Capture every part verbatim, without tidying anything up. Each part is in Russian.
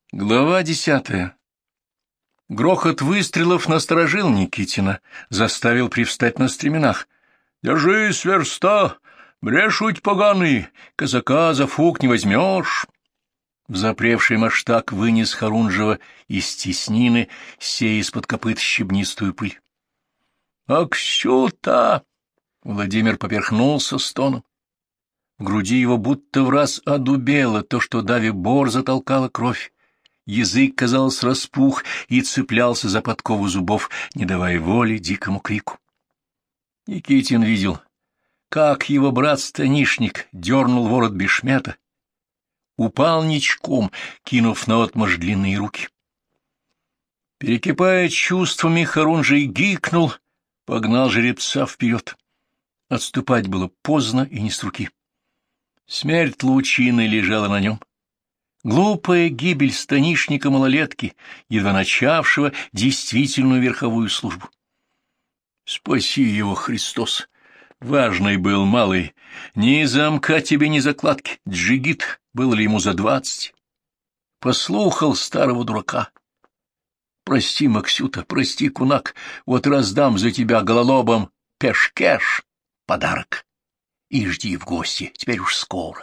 Глава десятая. Грохот выстрелов насторожил Никитина, заставил привстать на стременах. — Держись, верста! Брешуть поганый! Казака за фук не возьмешь! Взапревший маштак вынес Харунжева из теснины, сея из-под копыт щебнистую пыль. — Аксюта! Владимир поперхнулся стоном. В груди его будто враз одубело то, что даве бор затолкала кровь. Язык, казалось, распух и цеплялся за подкову зубов, не давая воли дикому крику. Никитин видел, как его брат-станишник дернул ворот бешмета, упал ничком, кинув наотмашь длинные руки. Перекипая чувствами, Харунжий гикнул, погнал жеребца вперед. Отступать было поздно и не с руки. Смерть лучины лежала на нем. Глупая гибель станишника-малолетки, едва начавшего действительную верховую службу. Спаси его, Христос! Важный был малый. Ни замка тебе, ни закладки. Джигит, было ли ему за двадцать? Послухал старого дурака. Прости, Максюта, прости, кунак, вот раздам за тебя гололобом пешкеш, подарок. И жди в гости, теперь уж скоро.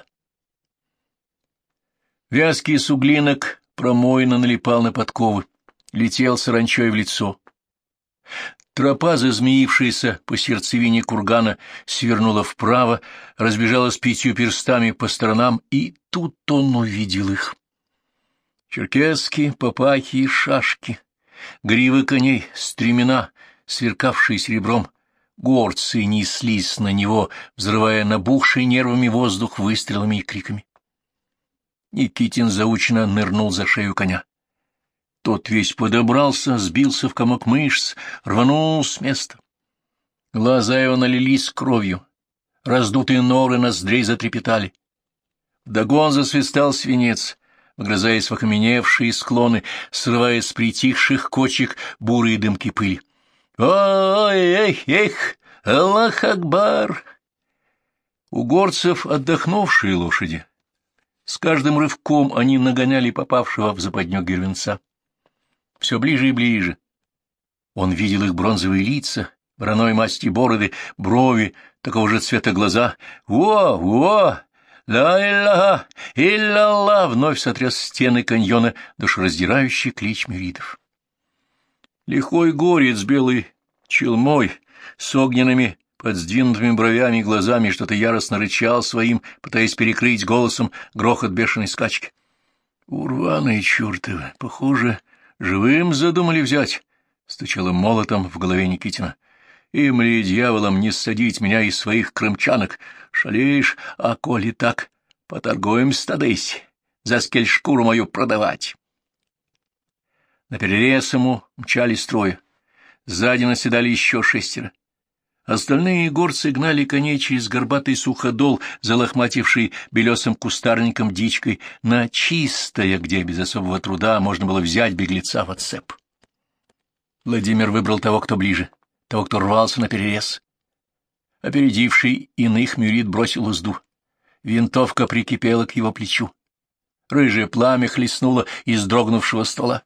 Вязкий суглинок промойно налипал на подковы, летел саранчой в лицо. Тропа, зазмеившаяся по сердцевине кургана, свернула вправо, разбежалась пятью перстами по сторонам, и тут он увидел их. Черкесски, папахи и шашки, гривы коней, стремена, сверкавшие серебром, горцы неслись на него, взрывая набухший нервами воздух выстрелами и криками. Никитин заученно нырнул за шею коня. Тот весь подобрался, сбился в комок мышц, рванул с места. Глаза его налились кровью, раздутые норы ноздрей затрепетали. Вдогон засвистал свинец, вгрызаясь в окаменевшие склоны, срывая с притихших кочек бурые дымки пыли. «Ой, эх, эх, Аллах Акбар!» У горцев отдохнувшие лошади. С каждым рывком они нагоняли попавшего в западню гервенца. Все ближе и ближе. Он видел их бронзовые лица, вороной масти бороды, брови, такого же цвета глаза. «Во! Во! Ла-илля! Илля-ла!» Вновь сотряс стены каньона душераздирающий клич мюридов. Лихой горец белой челмой, с огненными под сдвинутыми бровями и глазами что-то яростно рычал своим, пытаясь перекрыть голосом грохот бешеной скачки. «Урваные чертовы! Похоже, живым задумали взять!» — стучало молотом в голове Никитина. «Им ли, дьяволом, не ссадить меня из своих крымчанок? Шалеешь, а коли так, поторгуемся, Тадысь, за скель шкуру мою продавать!» Наперерез ему мчались трое. Сзади наседали еще шестеро. Остальные горцы гнали коней через горбатый суходол, залохмативший белесым кустарником дичкой, на чистое, где без особого труда можно было взять беглеца в отцеп. Владимир выбрал того, кто ближе, того, кто рвался наперерез. Опередивший иных мюрид бросил узду. Винтовка прикипела к его плечу. Рыжее пламя хлестнуло из дрогнувшего ствола.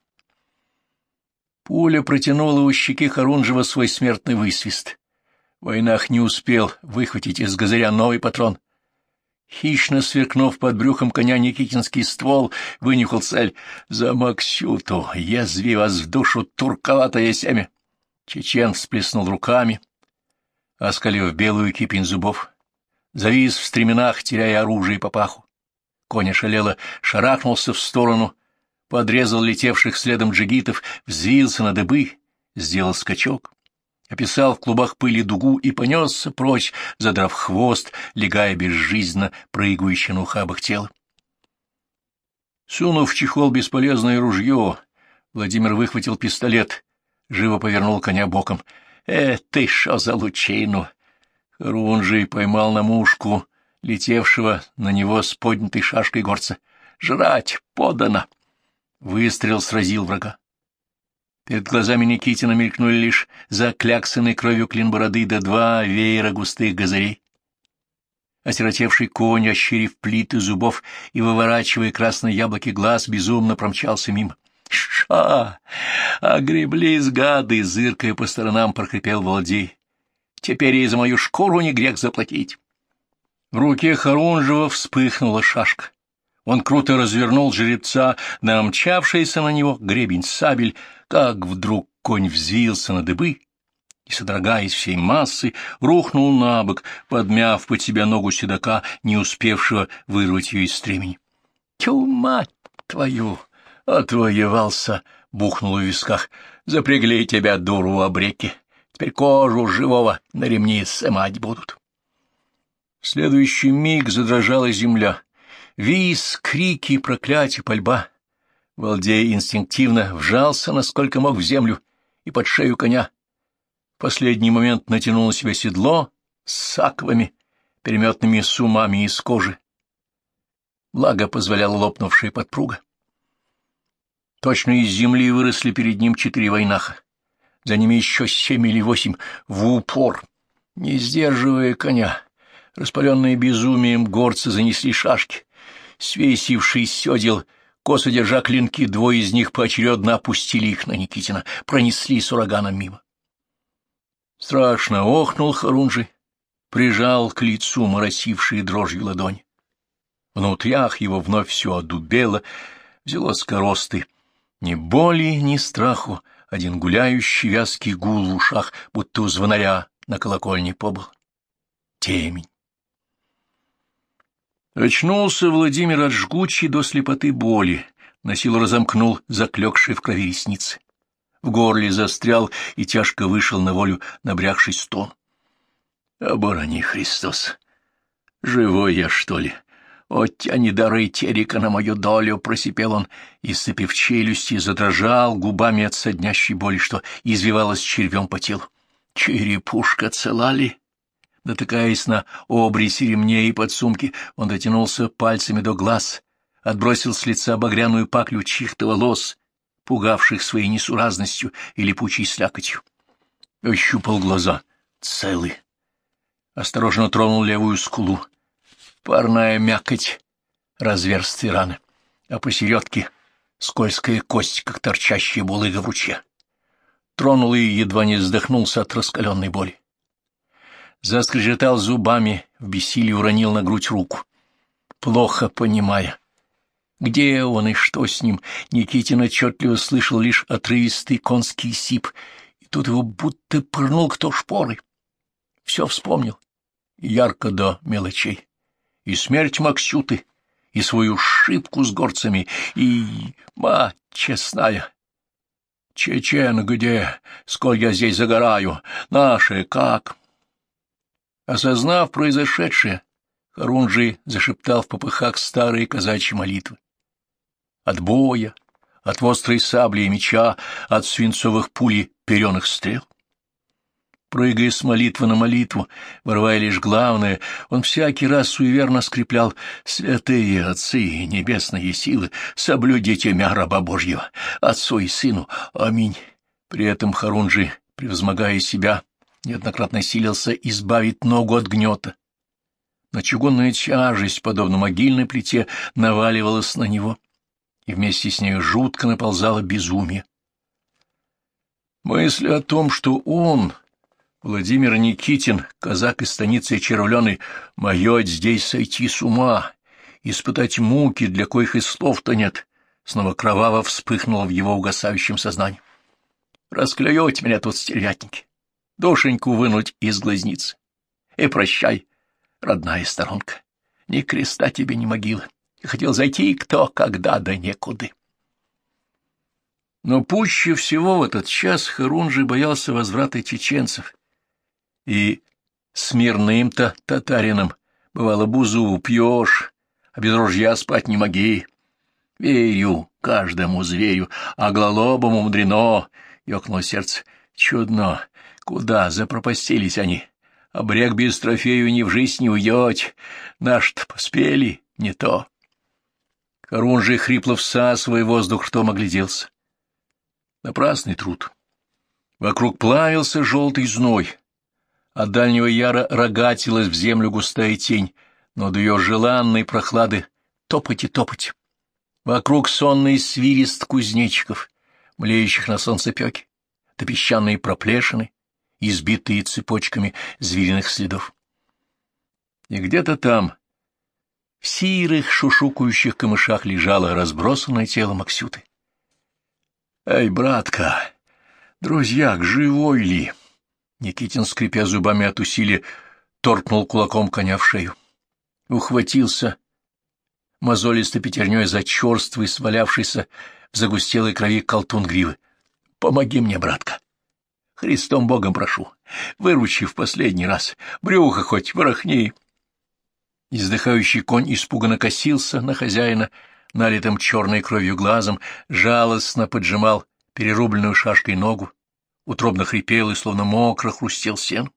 Пуля протянула у щеки Харунжева свой смертный высвист. Войнах не успел выхватить из газыря новый патрон. Хищно сверкнув под брюхом коня, никитинский ствол вынюхал цель. «За Максюту! Язви вас в душу, турковатое семя!» Чечен всплеснул руками, оскалив белую кипень зубов. Завис в стременах, теряя оружие и папаху. Конь ошалело шарахнулся в сторону, подрезал летевших следом джигитов, взвился на дыбы, сделал скачок, описал в клубах пыли дугу и понесся прочь, задрав хвост, легая безжизненно прыгающее на ухабах тело. Сунув в чехол бесполезное ружье, Владимир выхватил пистолет, живо повернул коня боком. «Э, ты шо за лучину?» Харунжий поймал на мушку летевшего на него с поднятой шашкой горца. «Жрать подано!» Выстрел сразил врага. Перед глазами Никитина мелькнули лишь закляксанной кровью клин бороды да два веера густых газырей. Осиротевший конь, ощерив плиты зубов и выворачивая красные яблоки глаз, безумно промчался мимо. «Ша! Огреблись, гады!» — зыркая по сторонам, прохрипел Володей. «Теперь и за мою шкуру не грех заплатить!» В руке Харунжева вспыхнула шашка. Он круто развернул жеребца, намчавшийся на него гребень сабель, как вдруг конь взвился на дыбы и, содрогаясь всей массой, рухнул на бок, подмяв под себя ногу седока, не успевшего вырвать ее из стремени. — Тю, мать твою! Отвоевался! — бухнул в висках. — Запрягли тебя, дуру, в обреки. Теперь кожу живого на ремни сымать будут. В следующий миг задрожала земля. Визг, крики, проклятия, пальба. Волдей инстинктивно вжался, насколько мог, в землю и под шею коня. В последний момент натянул на себя седло с саковыми, переметными сумами из кожи. Благо позволяла лопнувшая подпруга. Точно из земли выросли перед ним четыре войнаха. За ними еще семь или восемь в упор. Не сдерживая коня, распаленные безумием горцы занесли шашки. Свесивший с седел, косо держа клинки, двое из них поочередно опустили их на Никитина, пронесли с ураганом мимо. Страшно охнул Харунжий, прижал к лицу моросившие дрожью ладони. Внутрях его вновь все одубело, взяло скоросты. Ни боли, ни страху, один гуляющий вязкий гул в ушах, будто у звонаря на колокольне побыл. Темень. Очнулся Владимир от жгучей до слепоты боли, на силу разомкнул заклёкшие в крови ресницы. В горле застрял и тяжко вышел на волю набрякший стон. Оборони, Христос! Живой я, что ли? Оттяни дары терека на мою долю, просипел он, и, сцепив челюсти, задрожал губами от соднящей боли, что извивалась червем по телу. Черепушка цела ли? Натыкаясь на обрези ремней и подсумки, он дотянулся пальцами до глаз, отбросил с лица багряную паклю чьих-то волос, пугавших своей несуразностью и липучей слякотью. Ощупал глаза. Целы. Осторожно тронул левую скулу. Парная мякоть, разверстие раны, а посередке скользкая кость, как торчащая булыга в ручье. Тронул и едва не вздохнулся от раскаленной боли. Заскрежетал зубами, в бессилии уронил на грудь руку. Плохо понимая, где он и что с ним, Никитин отчетливо слышал лишь отрывистый конский сип, и тут его будто пырнул кто шпорой. Все вспомнил, ярко до мелочей. И смерть Максюты, и свою шибку с горцами, и, мать честная, чечен где, сколь я здесь загораю, наши как? Осознав произошедшее, Харунжий зашептал в попыхах старые казачьи молитвы. От боя, от острой сабли и меча, от свинцовых пуль переных стрел. Прыгая с молитвы на молитву, ворвая лишь главное, он всякий раз суеверно скреплял: «Святые отцы и небесные силы, соблюдите мя раба Божьего, отцу и сыну, аминь». При этом Харунжий, превозмогая себя, неоднократно силился избавить ногу от гнета. Но чугунная тяжесть, подобно могильной плите, наваливалась на него, и вместе с нею жутко наползало безумие. Мысль о том, что он, Владимир Никитин, казак из станицы Червленой, моет здесь сойти с ума, испытать муки, для коих и слов-то нет, снова кроваво вспыхнуло в его угасающем сознании. Расклюете меня тут, стервятники, душеньку вынуть из глазницы. И прощай, родная сторонка, ни креста тебе, ни могилы. Я хотел зайти кто, когда, да некуды. Но пуще всего в этот час Харунжий боялся возврата чеченцев. И смирным-то татарином, бывало, бузу пьешь, а без ружья спать не моги. Верю каждому зверю, а гололобому мудрено, — ёкнуло сердце. Чудно, куда запропастились они? Обрек без трофею ни в жизнь не уйдете. Наш-то поспели, не то. Харунжий, хрипло всасывая воздух, ртом огляделся. Напрасный труд. Вокруг плавился желтый зной. От дальнего яра рогатилась в землю густая тень, но до ее желанной прохлады топать и топать. Вокруг сонный свирист кузнечиков, млеющих на солнцепеке, да песчаные проплешины, избитые цепочками звериных следов. И где-то там, в сирых шушукающих камышах, лежало разбросанное тело Максюты. «Эй, братка, друзьяк, живой ли?» Никитин, скрипя зубами от усилия, торкнул кулаком коня в шею. Ухватился мозолистой пятерней за черствый, свалявшийся в загустелой крови колтун гривы. «Помоги мне, братка! Христом Богом прошу, выручи в последний раз, брюхо хоть ворохни!» Издыхающий конь испуганно косился на хозяина, налитым черной кровью глазом, жалостно поджимал перерубленную шашкой ногу, утробно хрипел и словно мокро хрустел сен.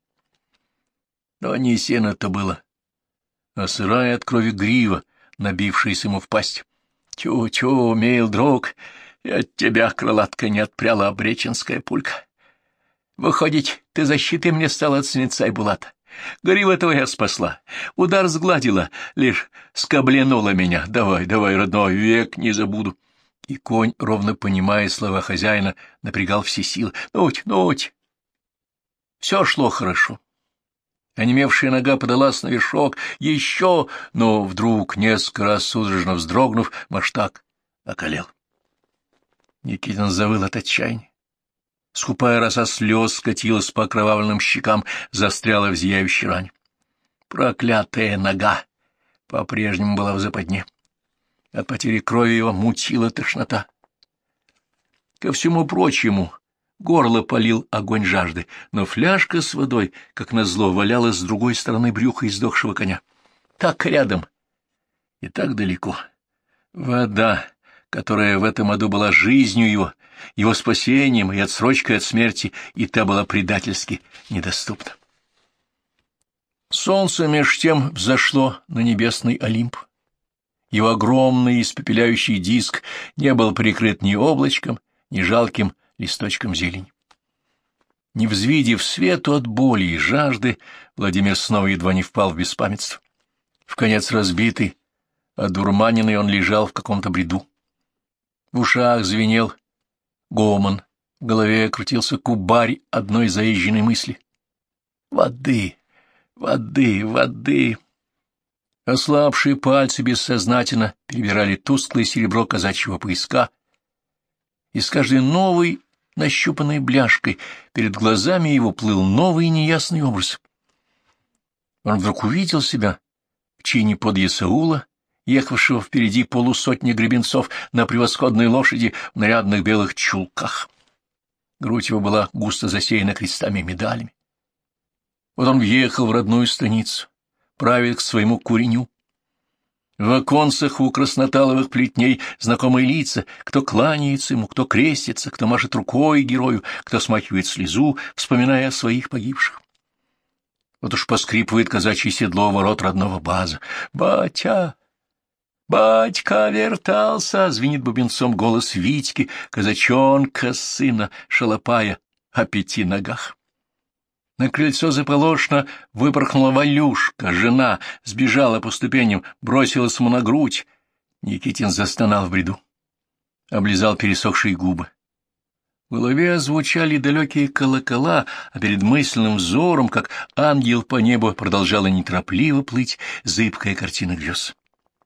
Но не сено-то было, а сырая от крови грива, набившаяся ему в пасть. «Тю-тю, мил друг, и от тебя, крылатка, не отпряла обреченская пулька. Выходить, ты защиты мне стала от свинца и булата. Грива твоя спасла, удар сгладила, лишь скобленула меня. Давай, давай, родной, век не забуду». И конь, ровно понимая слова хозяина, напрягал все силы. «Нуть, нуть!» Все шло хорошо. Онемевшая нога подалась на вершок. Еще, но вдруг, несколько раз судорожно вздрогнув, маштак околел. Никитин завыл от отчаяния. Скупая роса слез скатилась по окровавленным щекам, застряла в зияющей ране. Проклятая нога по-прежнему была в западне. От потери крови его мутила тошнота. Ко всему прочему, горло палил огонь жажды, но фляжка с водой, как назло, валялась с другой стороны брюха издохшего коня. Так рядом и так далеко. Вода, которая в этом аду была жизнью его, его спасением и отсрочкой от смерти, и та была предательски недоступна. Солнце меж тем взошло на небесный Олимп. Его огромный испепеляющий диск не был прикрыт ни облачком, ни жалким листочком зелени. Не взвидев свету от боли и жажды, Владимир снова едва не впал в беспамятство. Вконец разбитый, одурманенный, он лежал в каком-то бреду. В ушах звенел гомон, в голове крутился кубарь одной заезженной мысли. «Воды! Воды! Воды!» Ослабшие пальцы бессознательно перебирали тусклое серебро казачьего пояска, и с каждой новой нащупанной бляшкой перед глазами его плыл новый неясный образ. Он вдруг увидел себя в чине подъясаула, ехавшего впереди полусотни гребенцов на превосходной лошади в нарядных белых чулках. Грудь его была густо засеяна крестами и медалями. Вот он въехал в родную станицу, правит к своему куреню. В оконцах у красноталовых плетней знакомые лица, кто кланяется ему, кто крестится, кто машет рукой герою, кто смахивает слезу, вспоминая о своих погибших. Вот уж поскрипывает казачье седло ворот родного база. «Батя! Батька вертался!» — звенит бубенцом голос Витьки, казачонка, сына, шалопая о пяти ногах. На крыльцо заполошно выпорхнула Валюшка, жена, сбежала по ступеням, бросилась ему на грудь. Никитин застонал в бреду, облизал пересохшие губы. В голове звучали далекие колокола, а перед мысленным взором, как ангел по небу, продолжала неторопливо плыть зыбкая картина грез.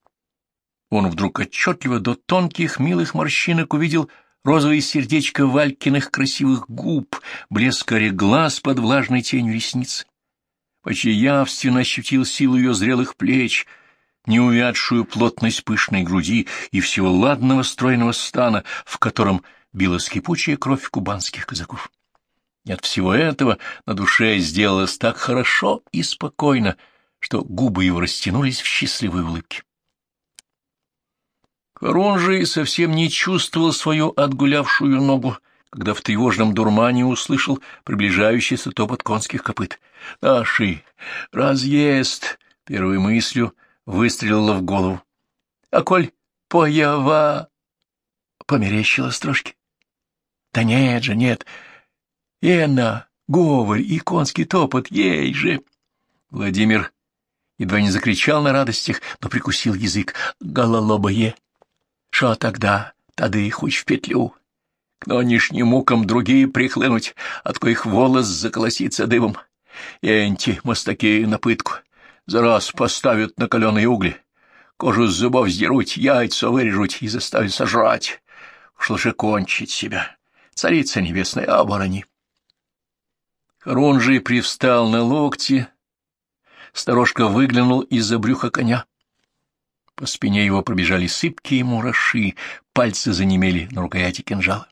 Он вдруг отчетливо до тонких милых морщинок увидел розовое сердечко Валькиных красивых губ, блеск карих глаз под влажной тенью ресниц. Почти явственно ощутил силу ее зрелых плеч, неувядшую плотность пышной груди и всего ладного стройного стана, в котором билась кипучая кровь кубанских казаков. И от всего этого на душе сделалось так хорошо и спокойно, что губы его растянулись в счастливой улыбке. Харун же совсем не чувствовал свою отгулявшую ногу, когда в тревожном дурмане услышал приближающийся топот конских копыт. «Наши! Разъезд!» — первой мыслью выстрелила в голову. «А коль поява...» — померещила строчки. «Да нет же, нет! Ена, говорь и конский топот, ей же!» Владимир едва не закричал на радостях, но прикусил язык. Гололобое! Шо тогда? Тады хоть в петлю. К нынешним мукам другие прихлынуть, от коих волос заколосится дыбом. Энти мастаки на пытку. За раз поставят на каленые угли. Кожу с зубов сдерут, яйца вырежут и заставят сожрать. Уж лучше кончить себя. Царица небесная, оборони. Харунжий привстал на локти. Сторожка выглянул из-за брюха коня. По спине его пробежали сыпкие мураши, пальцы занемели на рукояти кинжала.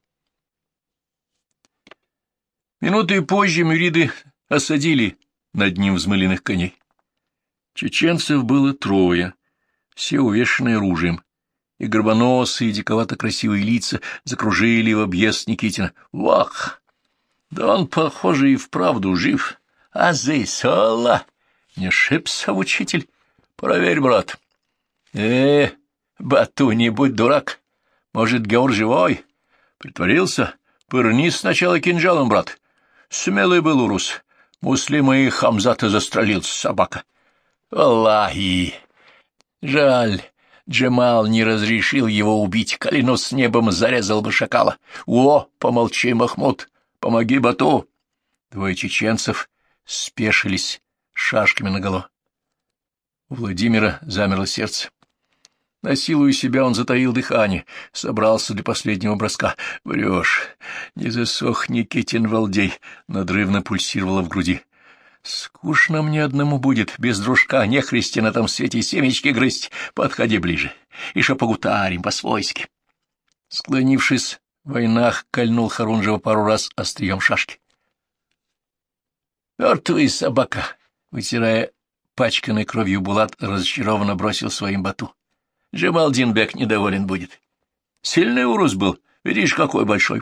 Минуты позже мюриды осадили над ним взмыленных коней. Чеченцев было трое, все увешанные оружием, и горбоносые, диковато красивые лица закружили в объезд Никитина. «Вах! Да он, похоже, и вправду жив. А здесь, Алла! Не ошибся, учитель? Проверь, брат». «Э, Бату, не будь дурак. Может, Геор живой? Притворился? Пырни сначала кинжалом, брат. Смелый был урус. Муслима и Хамзата застрелил, собака. Аллахи! Жаль, Джемал не разрешил его убить, клянусь с небом зарезал бы шакала. О, помолчи, Махмуд, помоги Бату!» Двое чеченцев спешились шашками наголо. У Владимира замерло сердце. Насилуя себя, он затаил дыхание, собрался для последнего броска. «Врешь, не засох Никитин Валдей», — надрывно пульсировало в груди. «Скучно мне одному будет, без дружка, нехристи на том свете семечки грызть. Подходи ближе, и шо погутарим по-свойски». Склонившись, в войнах кольнул Харунжева пару раз острием шашки. «Мертвый собака», — вытирая пачканной кровью булат, разочарованно бросил своим Бату. «Джемал-Дин-бек недоволен будет. Сильный урус был, видишь, какой большой».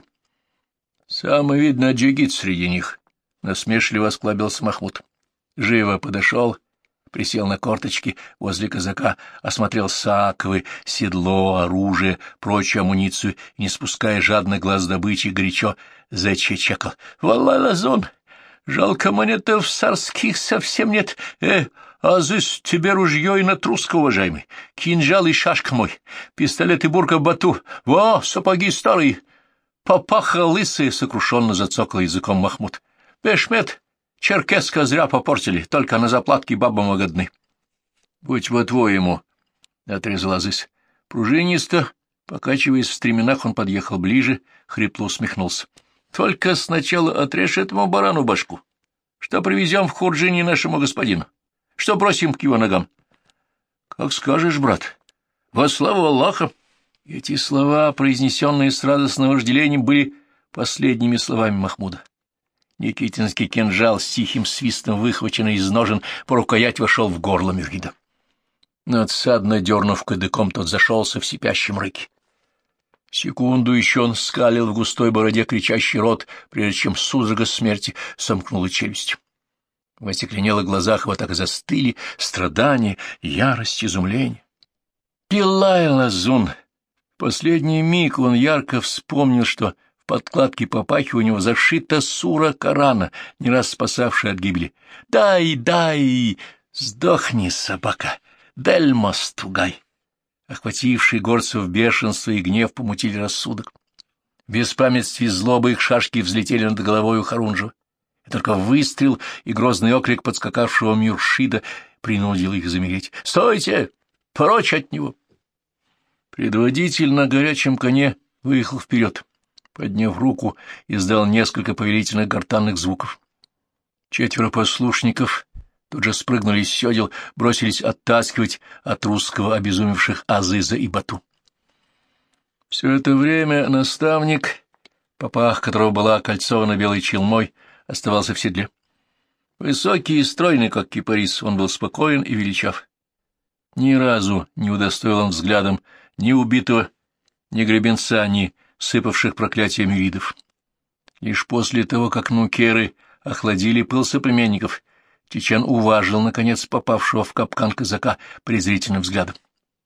«Самый, видно, джигит среди них», — насмешливо осклабился Махмуд. Живо подошел, присел на корточки возле казака, осмотрел саковы, седло, оружие, прочую амуницию, и, не спуская жадно глаз добычи, горячо зачечекал. «Валлай, лазун! Жалко, монетов царских совсем нет. Э, азыс, тебе ружье и натрусска, уважаемый. Кинжал и шашка мой. Пистолет и бурка Бату. Во, сапоги старые. Папаха лысые, — сокрушенно зацокал языком Махмуд. Бешмет, черкеска зря попортили, только на заплатки бабам угодны. Будь по-твоему, — отрезал азыс. Пружинисто, покачиваясь в стременах, он подъехал ближе, хрипло усмехнулся. Только сначала отрежь этому барану башку. Что привезем в Хурджине нашему господину? Что бросим к его ногам? — Как скажешь, брат. Во славу Аллаха! Эти слова, произнесенные с радостным вожделением, были последними словами Махмуда. Никитинский кинжал с тихим свистом, выхваченный из ножен, по рукоять вошел в горло мюрида. Надсадно дернув кадыком, тот зашелся в сипящем рыке. Секунду еще он скалил в густой бороде кричащий рот, прежде чем судорога смерти сомкнула челюсть. В остекленелых глазах его так и застыли страдания, ярость, изумление. Пилай, лазун! В последний миг он ярко вспомнил, что в подкладке папахи у него зашита сура Корана, не раз спасавшая от гибели. «Дай, дай! Сдохни, собака! Дельмос тугай!» Охватившие горцев бешенство и гнев помутили рассудок. В беспамятстве злобы их шашки взлетели над головой у Харунжева, и только выстрел и грозный окрик подскакавшего Мюршида принудил их замереть. «Стойте! Прочь от него!» Предводитель на горячем коне выехал вперед, подняв руку, издал несколько повелительных гортанных звуков. Четверо послушников тут же спрыгнули с седел, бросились оттаскивать от русского обезумевших Азыза и Бату. Все это время наставник, попах которого была окольцована белой челмой, оставался в седле. Высокий и стройный, как кипарис, он был спокоен и величав. Ни разу не удостоил он взглядом ни убитого, ни гребенца, ни сыпавших проклятия мюридов. Лишь после того, как нукеры охладили пыл соплеменников, Чечен уважил, наконец, попавшего в капкан казака презрительным взглядом.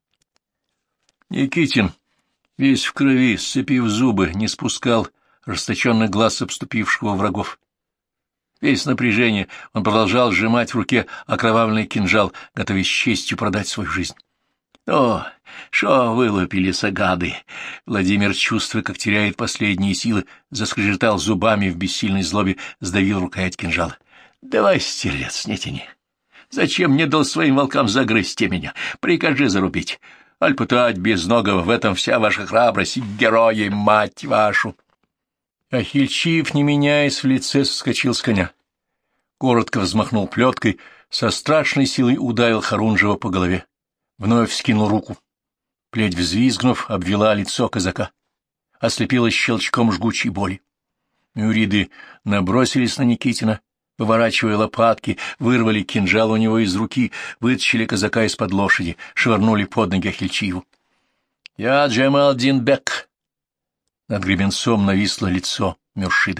Никитин, весь в крови, сцепив зубы, не спускал расточенных глаз обступившего врагов. Весь напряжение он продолжал сжимать в руке окровавленный кинжал, готовясь с честью продать свою жизнь. — О, шо вылупились, гады! Владимир, чувствуя, как теряет последние силы, заскрежетал зубами в бессильной злобе, сдавил рукоять кинжала. — Давай, стервец, не тяни. Зачем не дал своим волкам загрызть меня? Прикажи зарубить. Аль пытать безногого, в этом вся ваша храбрость, герои, мать вашу! Ахильчиев, не меняясь в лице, соскочил с коня. Коротко взмахнул плеткой, со страшной силой ударил Харунжева по голове. Вновь вскинул руку. Плеть, взвизгнув, обвела лицо казака. Ослепила щелчком жгучей боли. Мюриды набросились на Никитина, выворачивая лопатки, вырвали кинжал у него из руки, вытащили казака из-под лошади, швырнули под ноги Ахильчиеву. — Я Джемалдин Бек! Над гребенцом нависло лицо Мюршида.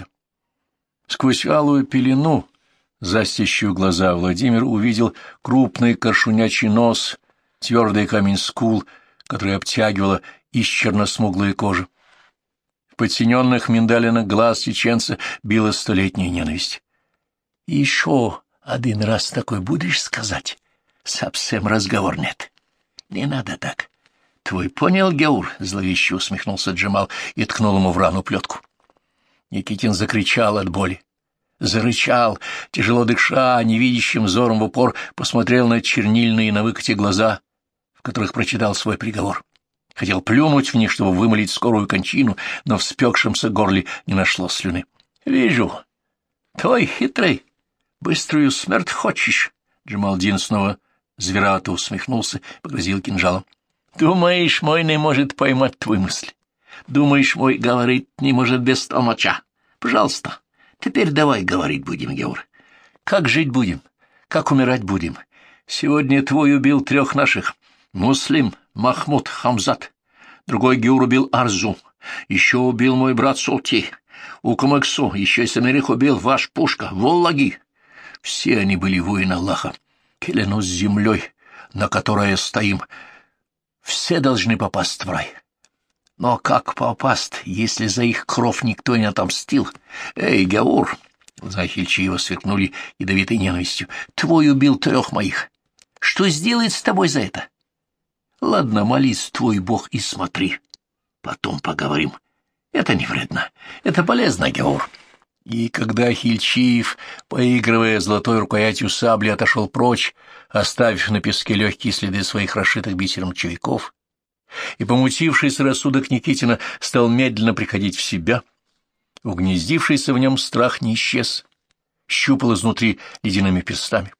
Сквозь алую пелену, застящую глаза, Владимир увидел крупный коршунячий нос, твердый камень скул, который обтягивала исчерно-смуглая кожа. В подсиненных миндалинах глаз чеченца била столетняя ненависть. — Еще один раз такой будешь сказать? Совсем разговор нет. Не надо так. — Твой понял, Геур? — зловеще усмехнулся Джемал и ткнул ему в рану плетку. Никитин закричал от боли. Зарычал, тяжело дыша, невидящим взором в упор посмотрел на чернильные на выкате глаза, в которых прочитал свой приговор. Хотел плюнуть в них, чтобы вымолить скорую кончину, но в спекшемся горле не нашло слюны. — Вижу. Твой хитрый, быструю смерть хочешь? Джамалдин снова зверато усмехнулся, погрозил кинжалом. — Думаешь, мой не может поймать твои мысли? Думаешь, мой говорить не может без толмача? Пожалуйста, теперь давай говорить будем, Геур. Как жить будем? Как умирать будем? Сегодня твой убил трех наших. Муслим, Махмуд, Хамзат. Другой Геур убил Арзу. Еще убил мой брат Султи. У Кумыксу еще семерых убил ваш Пушка, Воллаги. Все они были воины Аллаха. Клянусь землей, на которой стоим. Все должны попасть в рай. Но как попасть, если за их кровь никто не отомстил? Эй, Геур! Глаза Ахильчиева сверкнули ядовитой ненавистью. Твой убил трех моих. Что сделает с тобой за это? Ладно, молись, твой бог, и смотри. Потом поговорим. Это не вредно. Это полезно, Геур. И когда Ахильчиев, поигрывая золотой рукоятью сабли, отошел прочь, оставив на песке легкие следы своих расшитых бисером червяков, и помутившийся рассудок Никитина стал медленно приходить в себя, угнездившийся в нем страх не исчез, щупал изнутри ледяными перстами.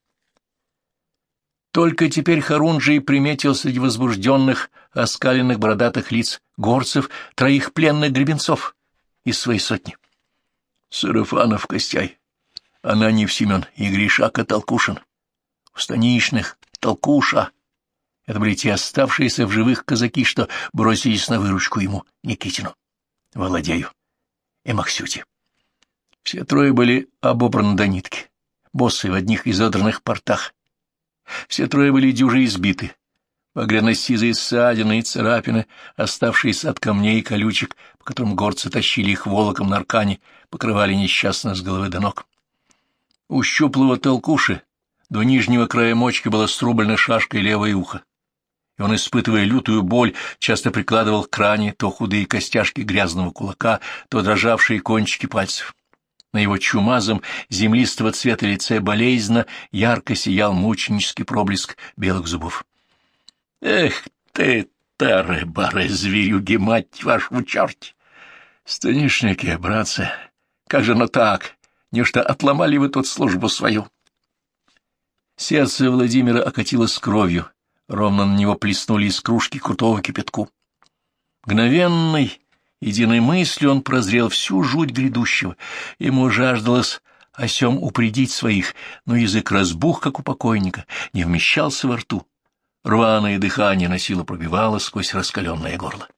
Только теперь Харунжий приметил среди возбужденных, оскаленных бородатых лиц горцев троих пленных гребенцов из своей сотни. Сарафанов, Костяй, Ананьев Семен и Гришака Толкушин. У станичных Толкуша. Это были те оставшиеся в живых казаки, что бросились на выручку ему, Никитину, Володею и Максюте. Все трое были обобраны до нитки, боссы в одних изодранных портах. Все трое были дюжи избиты. Багряно-сизые ссадины и царапины, оставшиеся от камней и колючек, по которым горцы тащили их волоком на аркане, покрывали несчастно с головы до ног. У щуплого толкуши до нижнего края мочки было срублено шашкой левое ухо, и он, испытывая лютую боль, часто прикладывал к ране то худые костяшки грязного кулака, то дрожавшие кончики пальцев. На его чумазом, землистого цвета лице болезненно ярко сиял мученический проблеск белых зубов. — Эх ты, тары-бары, зверюги, мать вашу черти! Станишники, братцы, как же оно так? Нечто отломали вы тут службу свою? Сердце Владимира окатилось кровью, ровно на него плеснули из кружки крутого кипятку. Мгновенной, единой мыслью он прозрел всю жуть грядущего. Ему жаждалось о сём упредить своих, но язык разбух, как у покойника, не вмещался во рту. Рваное дыхание на силу пробивало сквозь раскаленное горло.